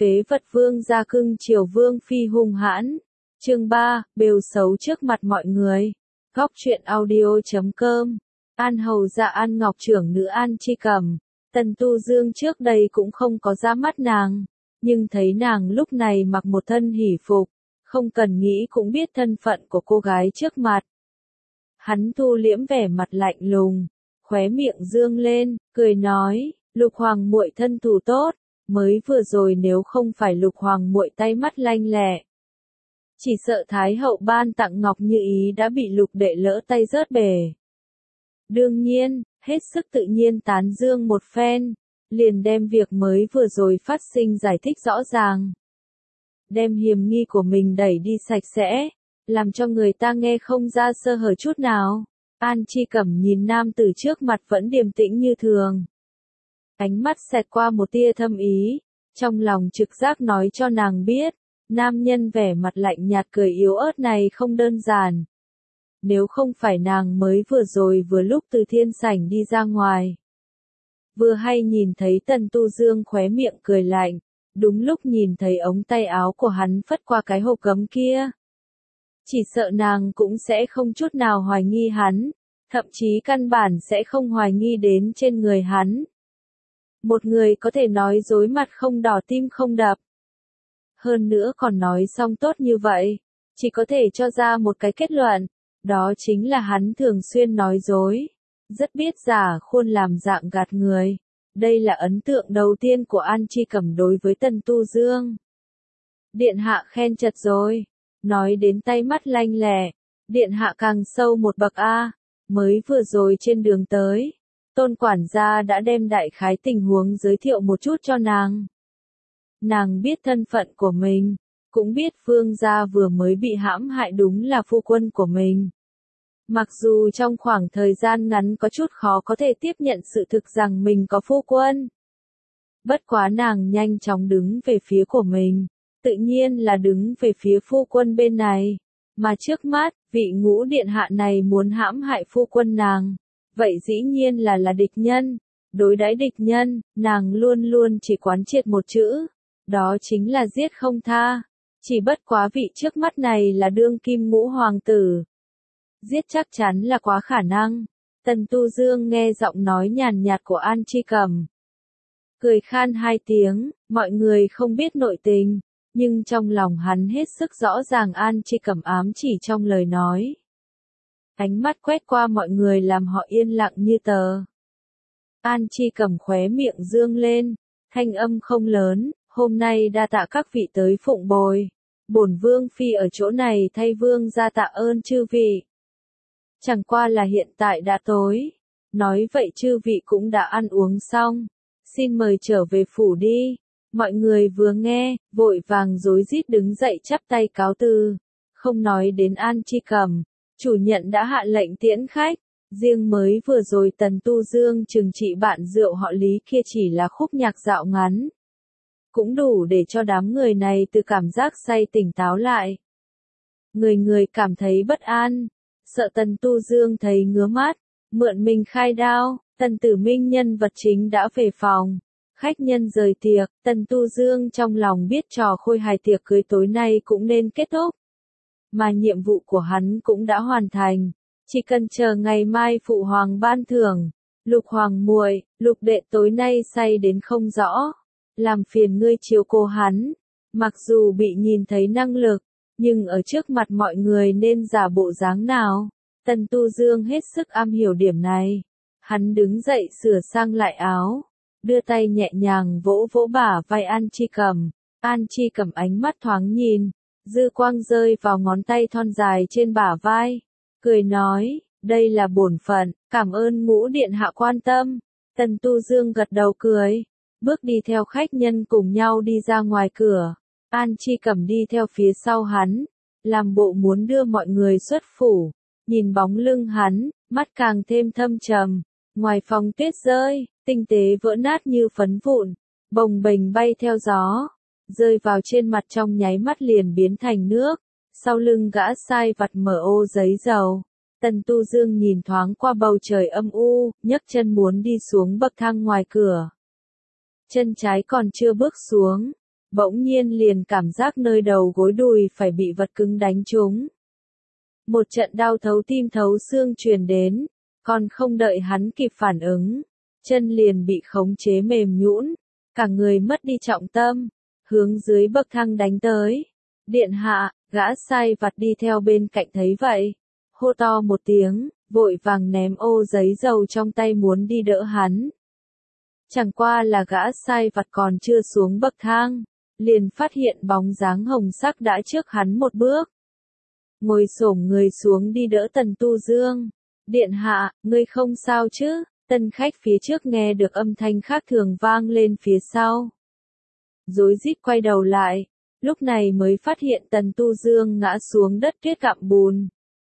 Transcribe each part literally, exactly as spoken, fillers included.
phế vật vương gia cưng chiều vương phi hung hãn. Chương ba, bêu xấu trước mặt mọi người. Góc truyện audio chấm com. An hầu dạ An Ngọc trưởng nữ An Chi Cầm. Tần Tu Dương trước đây cũng không có ra mắt nàng, nhưng thấy nàng lúc này mặc một thân hỷ phục, không cần nghĩ cũng biết thân phận của cô gái trước mặt. Hắn thu liễm vẻ mặt lạnh lùng, khóe miệng dương lên, cười nói, Lục Hoàng muội thân thủ tốt, mới vừa rồi nếu không phải Lục Hoàng muội tay mắt lanh lẹ, chỉ sợ Thái hậu ban tặng ngọc như ý đã bị Lục đệ lỡ tay rớt bể. Đương nhiên, hết sức tự nhiên tán dương một phen, liền đem việc mới vừa rồi phát sinh giải thích rõ ràng. Đem hiểm nghi của mình đẩy đi sạch sẽ, làm cho người ta nghe không ra sơ hở chút nào. An Chi Cẩm nhìn nam tử trước mặt vẫn điềm tĩnh như thường. Ánh mắt xẹt qua một tia thâm ý, trong lòng trực giác nói cho nàng biết, nam nhân vẻ mặt lạnh nhạt cười yếu ớt này không đơn giản. Nếu không phải nàng mới vừa rồi vừa lúc từ thiên sảnh đi ra ngoài, vừa hay nhìn thấy Tần Tu Dương khóe miệng cười lạnh, đúng lúc nhìn thấy ống tay áo của hắn phất qua cái hộp gấm kia, chỉ sợ nàng cũng sẽ không chút nào hoài nghi hắn, thậm chí căn bản sẽ không hoài nghi đến trên người hắn. Một người có thể nói dối mặt không đỏ tim không đập. Hơn nữa còn nói xong tốt như vậy, chỉ có thể cho ra một cái kết luận, đó chính là hắn thường xuyên nói dối, rất biết giả khuôn làm dạng gạt người. Đây là ấn tượng đầu tiên của An Chi Cẩm đối với Tần Tu Dương. Điện hạ khen chật rồi, nói đến tay mắt lanh lẹ, điện hạ càng sâu một bậc a, mới vừa rồi trên đường tới, Tôn quản gia đã đem đại khái tình huống giới thiệu một chút cho nàng. Nàng biết thân phận của mình, cũng biết Vương gia vừa mới bị hãm hại đúng là phu quân của mình. Mặc dù trong khoảng thời gian ngắn có chút khó có thể tiếp nhận sự thực rằng mình có phu quân. Bất quá nàng nhanh chóng đứng về phía của mình, tự nhiên là đứng về phía phu quân bên này. Mà trước mắt, vị ngũ điện hạ này muốn hãm hại phu quân nàng, vậy dĩ nhiên là là địch nhân. Đối đãi địch nhân, nàng luôn luôn chỉ quán triệt một chữ, đó chính là giết không tha. Chỉ bất quá vị trước mắt này là đương kim ngũ hoàng tử. Giết chắc chắn là quá khả năng. Tần Tu Dương nghe giọng nói nhàn nhạt của An Chi Cẩm, cười khan hai tiếng, mọi người không biết nội tình, nhưng trong lòng hắn hết sức rõ ràng An Chi Cẩm ám chỉ trong lời nói. Ánh mắt quét qua mọi người làm họ yên lặng như tờ. An Chi Cẩm khóe miệng dương lên, thanh âm không lớn, hôm nay đa tạ các vị tới phụng bồi. Bổn vương phi ở chỗ này thay vương gia tạ ơn chư vị. Chẳng qua là hiện tại đã tối, nói vậy chư vị cũng đã ăn uống xong, xin mời trở về phủ đi. Mọi người vừa nghe, vội vàng rối rít đứng dậy chắp tay cáo từ. Không nói đến An Chi Cẩm, chủ nhận đã hạ lệnh tiễn khách, riêng mới vừa rồi Tần Tu Dương trừng trị bạn rượu họ Lý kia chỉ là khúc nhạc dạo ngắn, cũng đủ để cho đám người này từ cảm giác say tỉnh táo lại. Người người cảm thấy bất an, sợ Tần Tu Dương thấy ngứa mắt, mượn mình khai đao. Tần Tử Minh nhân vật chính đã về phòng, khách nhân rời tiệc, Tần Tu Dương trong lòng biết trò khôi hài tiệc cưới tối nay cũng nên kết thúc, mà nhiệm vụ của hắn cũng đã hoàn thành, chỉ cần chờ ngày mai phụ hoàng ban thưởng. Lục hoàng muội, Lục đệ tối nay say đến không rõ, làm phiền ngươi chiếu cố hắn, mặc dù bị nhìn thấy năng lực, nhưng ở trước mặt mọi người nên giả bộ dáng nào. Tần Tu Dương hết sức am hiểu điểm này. Hắn đứng dậy sửa sang lại áo, đưa tay nhẹ nhàng vỗ vỗ bả vai An Chi Cẩm. An Chi Cẩm ánh mắt thoáng nhìn, dư quang rơi vào ngón tay thon dài trên bả vai, cười nói, đây là bổn phận, cảm ơn ngũ điện hạ quan tâm. Tần Tu Dương gật đầu cười, bước đi theo khách nhân cùng nhau đi ra ngoài cửa. An Chi Cẩm đi theo phía sau hắn, làm bộ muốn đưa mọi người xuất phủ, nhìn bóng lưng hắn, mắt càng thêm thâm trầm. Ngoài phòng tuyết rơi, tinh tế vỡ nát như phấn vụn, bồng bềnh bay theo gió, rơi vào trên mặt trong nháy mắt liền biến thành nước. Sau lưng gã sai vặt mở ô giấy dầu. Tần Tu Dương nhìn thoáng qua bầu trời âm u, nhấc chân muốn đi xuống bậc thang ngoài cửa. Chân trái còn chưa bước xuống, bỗng nhiên liền cảm giác nơi đầu gối đùi phải bị vật cứng đánh trúng. Một trận đau thấu tim thấu xương truyền đến, còn không đợi hắn kịp phản ứng, chân liền bị khống chế mềm nhũn, cả người mất đi trọng tâm, hướng dưới bậc thang đánh tới. Điện hạ, gã sai vặt đi theo bên cạnh thấy vậy, hô to một tiếng, vội vàng ném ô giấy dầu trong tay muốn đi đỡ hắn. Chẳng qua là gã sai vặt còn chưa xuống bậc thang, liền phát hiện bóng dáng hồng sắc đã trước hắn một bước. Ngồi xổm người xuống đi đỡ Tần Tu Dương. Điện hạ, ngươi không sao chứ? Tân khách phía trước nghe được âm thanh khác thường vang lên phía sau. Rối rít quay đầu lại, lúc này mới phát hiện Tần Tu Dương ngã xuống đất tuyết gặm bùn.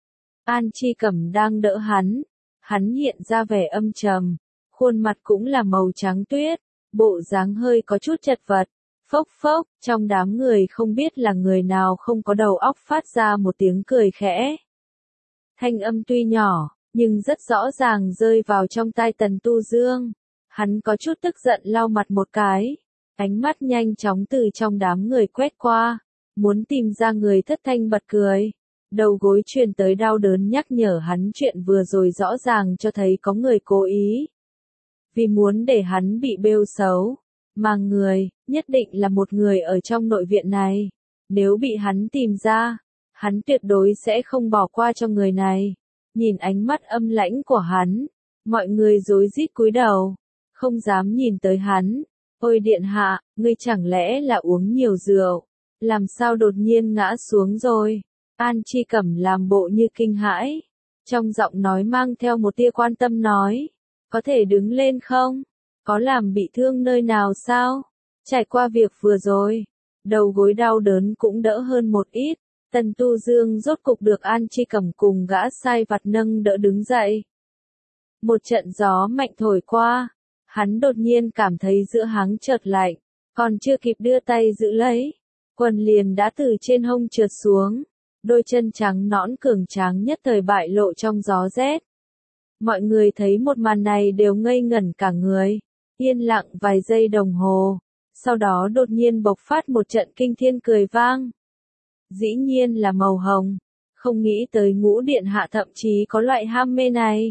An Chi Cẩm đang đỡ hắn, hắn hiện ra vẻ âm trầm, khuôn mặt cũng là màu trắng tuyết, bộ dáng hơi có chút chật vật. Phốc phốc, trong đám người không biết là người nào không có đầu óc phát ra một tiếng cười khẽ. Thanh âm tuy nhỏ, nhưng rất rõ ràng rơi vào trong tai Tần Tu Dương. Hắn có chút tức giận lau mặt một cái, ánh mắt nhanh chóng từ trong đám người quét qua, muốn tìm ra người thất thanh bật cười. Đầu gối truyền tới đau đớn nhắc nhở hắn chuyện vừa rồi rõ ràng cho thấy có người cố ý. Vì muốn để hắn bị bêu xấu. Mà người, nhất định là một người ở trong nội viện này. Nếu bị hắn tìm ra, hắn tuyệt đối sẽ không bỏ qua cho người này. Nhìn ánh mắt âm lãnh của hắn, mọi người rối rít cúi đầu, không dám nhìn tới hắn. Ôi điện hạ, ngươi chẳng lẽ là uống nhiều rượu, làm sao đột nhiên ngã xuống rồi? An Chi Cẩm làm bộ như kinh hãi, trong giọng nói mang theo một tia quan tâm nói, có thể đứng lên không? Có làm bị thương nơi nào sao? Trải qua việc vừa rồi, đầu gối đau đớn cũng đỡ hơn một ít. Tần Tu Dương rốt cục được An Chi Cẩm cùng gã sai vặt nâng đỡ đứng dậy. Một trận gió mạnh thổi qua, hắn đột nhiên cảm thấy giữa háng chợt lạnh, còn chưa kịp đưa tay giữ lấy, quần liền đã từ trên hông trượt xuống, đôi chân trắng nõn cường tráng nhất thời bại lộ trong gió rét. Mọi người thấy một màn này đều ngây ngẩn cả người. Yên lặng vài giây đồng hồ, sau đó đột nhiên bộc phát một trận kinh thiên cười vang. Dĩ nhiên là màu hồng, không nghĩ tới Ngũ điện hạ thậm chí có loại ham mê này.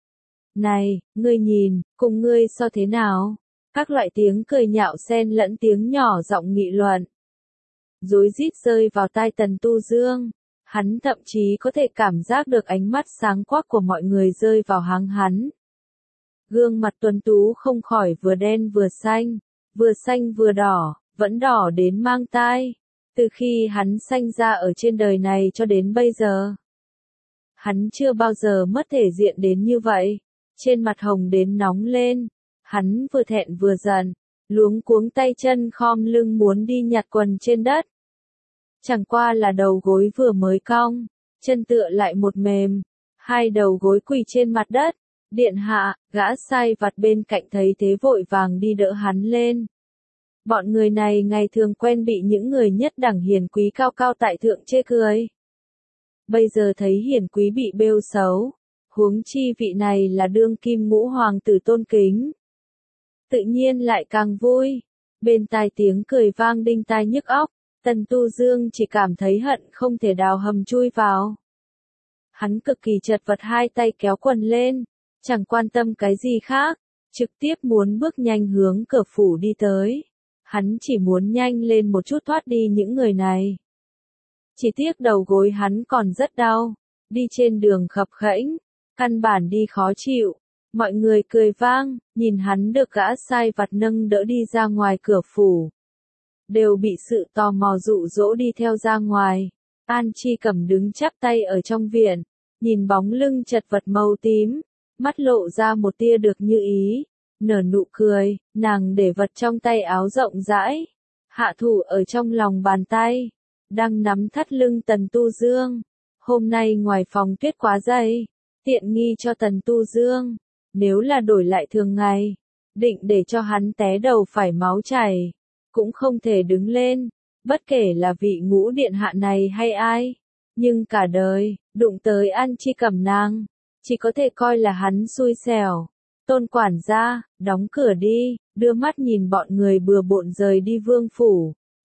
Này, ngươi nhìn, cùng ngươi so thế nào? Các loại tiếng cười nhạo xen lẫn tiếng nhỏ giọng nghị luận. Rối rít rơi vào tai Tần Tu Dương, hắn thậm chí có thể cảm giác được ánh mắt sáng quắc của mọi người rơi vào háng hắn. Gương mặt tuấn tú không khỏi vừa đen vừa xanh, vừa xanh vừa đỏ, vẫn đỏ đến mang tai. Từ khi hắn sanh ra ở trên đời này cho đến bây giờ, hắn chưa bao giờ mất thể diện đến như vậy. Trên mặt hồng đến nóng lên, hắn vừa thẹn vừa giận, luống cuống tay chân khom lưng muốn đi nhặt quần trên đất. Chẳng qua là đầu gối vừa mới cong, chân tựa lại một mềm, hai đầu gối quỳ trên mặt đất. Điện hạ, gã sai vặt bên cạnh thấy thế vội vàng đi đỡ hắn lên. Bọn người này ngày thường quen bị những người nhất đẳng hiền quý cao cao tại thượng chê cười. Bây giờ thấy hiền quý bị bêu xấu, huống chi vị này là đương kim ngũ hoàng tử tôn kính. Tự nhiên lại càng vui. Bên tai tiếng cười vang đinh tai nhức óc, Tần Tu Dương chỉ cảm thấy hận không thể đào hầm chui vào. Hắn cực kỳ chật vật hai tay kéo quần lên. Chẳng quan tâm cái gì khác, trực tiếp muốn bước nhanh hướng cửa phủ đi tới. Hắn chỉ muốn nhanh lên một chút thoát đi những người này. Chỉ tiếc đầu gối hắn còn rất đau, đi trên đường khập khẽnh, căn bản đi khó chịu. Mọi người cười vang, nhìn hắn được gã sai vặt nâng đỡ đi ra ngoài cửa phủ. Đều bị sự tò mò dụ dỗ đi theo ra ngoài. An Chi Cẩm đứng chắp tay ở trong viện, nhìn bóng lưng chật vật màu tím. Mắt lộ ra một tia được như ý, nở nụ cười, nàng để vật trong tay áo rộng rãi, hạ thủ ở trong lòng bàn tay, đang nắm thắt lưng Tần Tu Dương. Hôm nay ngoài phòng tuyết quá dày, tiện nghi cho Tần Tu Dương, nếu là đổi lại thường ngày, định để cho hắn té đầu phải máu chảy, cũng không thể đứng lên, bất kể là vị Ngũ điện hạ này hay ai, nhưng cả đời, đụng tới An Chi Cẩm nàng. Chỉ có thể coi là hắn xui xẻo. Tôn quản gia, đóng cửa đi, đưa mắt nhìn bọn người bừa bộn rời đi vương phủ.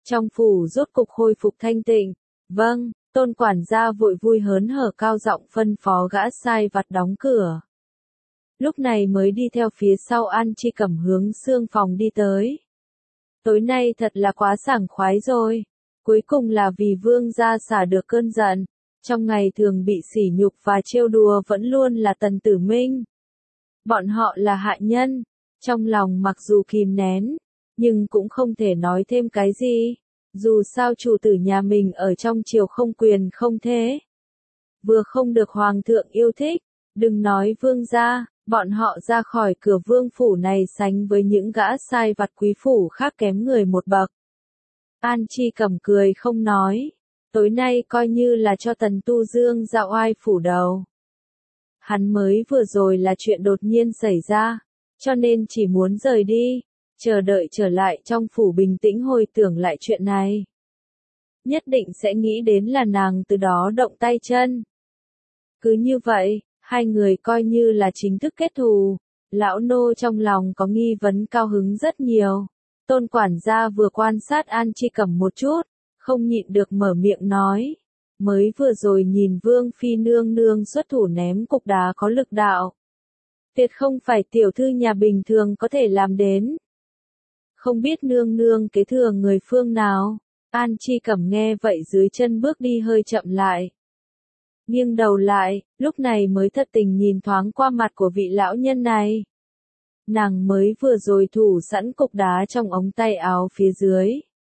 Trong phủ rốt cục khôi phục thanh tịnh. Vâng, Tôn quản gia vội vui hớn hở cao giọng phân phó gã sai vặt đóng cửa. Lúc này mới đi theo phía sau An Chi Cẩm hướng xương phòng đi tới. Tối nay thật là quá sảng khoái rồi. Cuối cùng là vì vương gia xả được cơn giận. Trong ngày thường bị sỉ nhục và trêu đùa vẫn luôn là Tần Tử Minh. Bọn họ là hạ nhân. Trong lòng mặc dù kìm nén, nhưng cũng không thể nói thêm cái gì. Dù sao chủ tử nhà mình ở trong triều không quyền không thế. Vừa không được hoàng thượng yêu thích, đừng nói vương gia, bọn họ ra khỏi cửa vương phủ này sánh với những gã sai vặt quý phủ khác kém người một bậc. An Chi Cẩm cười không nói, tối nay coi như là cho Tần Tu Dương dạo oai phủ đầu. Hắn mới vừa rồi là chuyện đột nhiên xảy ra, cho nên chỉ muốn rời đi, chờ đợi trở lại trong phủ bình tĩnh hồi tưởng lại chuyện này. Nhất định sẽ nghĩ đến là nàng từ đó động tay chân. Cứ như vậy, hai người coi như là chính thức kết thù. Lão nô trong lòng có nghi vấn cao hứng rất nhiều. Tôn quản gia vừa quan sát An Chi Cẩm một chút, không nhịn được mở miệng nói. Mới vừa rồi nhìn Vương Phi nương nương xuất thủ ném cục đá có lực đạo. Tuyệt không phải tiểu thư nhà bình thường có thể làm đến. Không biết nương nương kế thừa người phương nào. An Chi Cẩm nghe vậy dưới chân bước đi hơi chậm lại. Nghiêng đầu lại, lúc này mới thật tình nhìn thoáng qua mặt của vị lão nhân này. Nàng mới vừa rồi thủ sẵn cục đá trong ống tay áo phía dưới.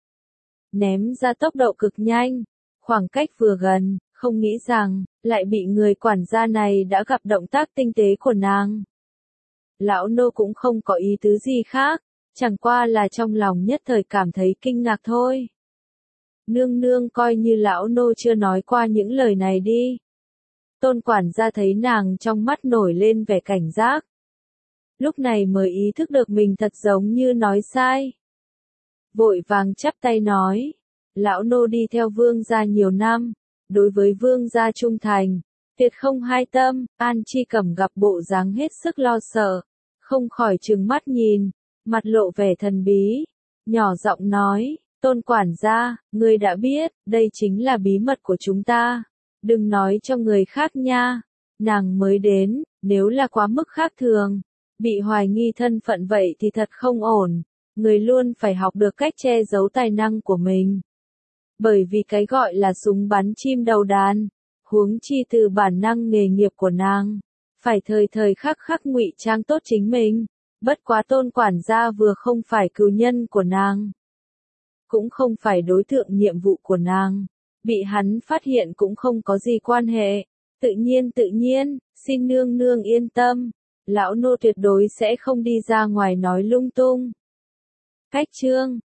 Ném ra tốc độ cực nhanh, khoảng cách vừa gần, không nghĩ rằng, lại bị người quản gia này đã gặp động tác tinh tế của nàng. Lão nô cũng không có ý tứ gì khác, chẳng qua là trong lòng nhất thời cảm thấy kinh ngạc thôi. Nương nương coi như lão nô chưa nói qua những lời này đi. Tôn quản gia thấy nàng trong mắt nổi lên vẻ cảnh giác. Lúc này mới ý thức được mình thật giống như nói sai. Vội vàng chắp tay nói, lão nô đi theo vương gia nhiều năm, đối với vương gia trung thành, tuyệt không hai tâm. An Chi Cẩm gặp bộ dáng hết sức lo sợ, không khỏi trừng mắt nhìn, mặt lộ vẻ thần bí, nhỏ giọng nói, Tôn quản gia, ngươi đã biết, đây chính là bí mật của chúng ta, đừng nói cho người khác nha. Nàng mới đến, nếu là quá mức khác thường, bị hoài nghi thân phận vậy thì thật không ổn, người luôn phải học được cách che giấu tài năng của mình. Bởi vì cái gọi là súng bắn chim đầu đàn, huống chi từ bản năng nghề nghiệp của nàng, phải thời thời khắc khắc ngụy trang tốt chính mình. Bất quá Tôn quản gia vừa không phải cừu nhân của nàng, cũng không phải đối tượng nhiệm vụ của nàng, bị hắn phát hiện cũng không có gì quan hệ. Tự nhiên tự nhiên, xin nương nương yên tâm, lão nô tuyệt đối sẽ không đi ra ngoài nói lung tung. Cách chương